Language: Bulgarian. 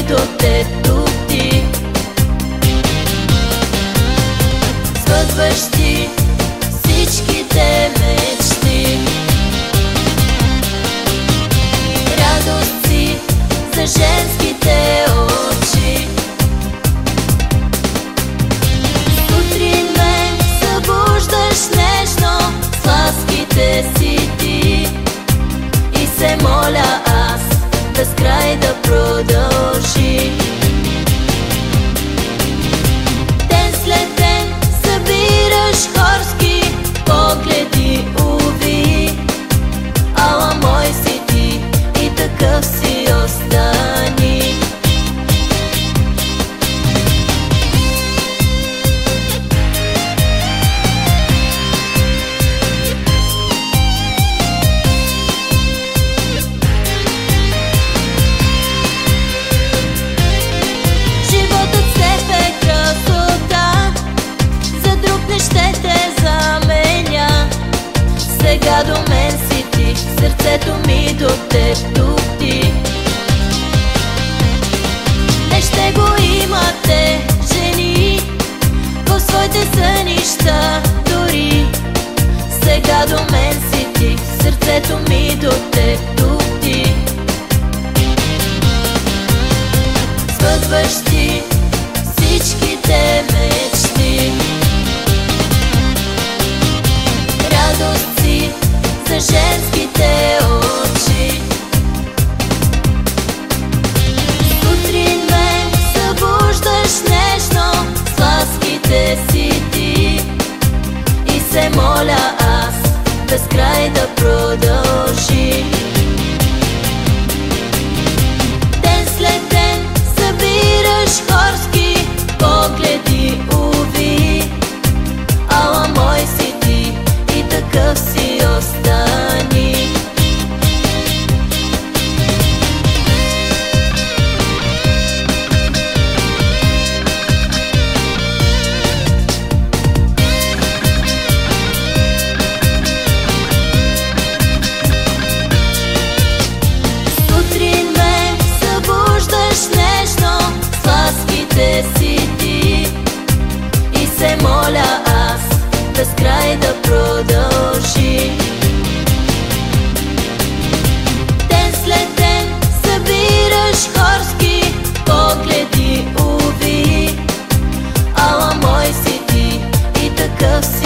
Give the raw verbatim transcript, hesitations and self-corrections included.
до теб духти, свързващи всичките мечти. Радост си за женските очи. Сутрин ме събуждаш нежно с ласките си ти и се моля аз безкрай да продължи. Ден след ден събираш хорски погледи, уви, ала мой си ти и такъв си остани. Сега до мен си ти, сърцето ми до теб духти. Не ще го имате, жени, в своите сънища дори. Сега до мен си ти, сърцето ми до теб духти, свързващи всичките мечти. Радост си за женските очи. Сутрин ме събуждаш нежно с ласките си ти и се моля аз безкрай да продължи. Ден след ден събираш хорски погледи, уви, ала мой си ти и такъв си остани. Сутрин ме събуждаш нежно с ласките си ти и се моля аз безкрай да продължи. Ден след ден събираш хорски погледи, уви, ала мой си ти и такъв си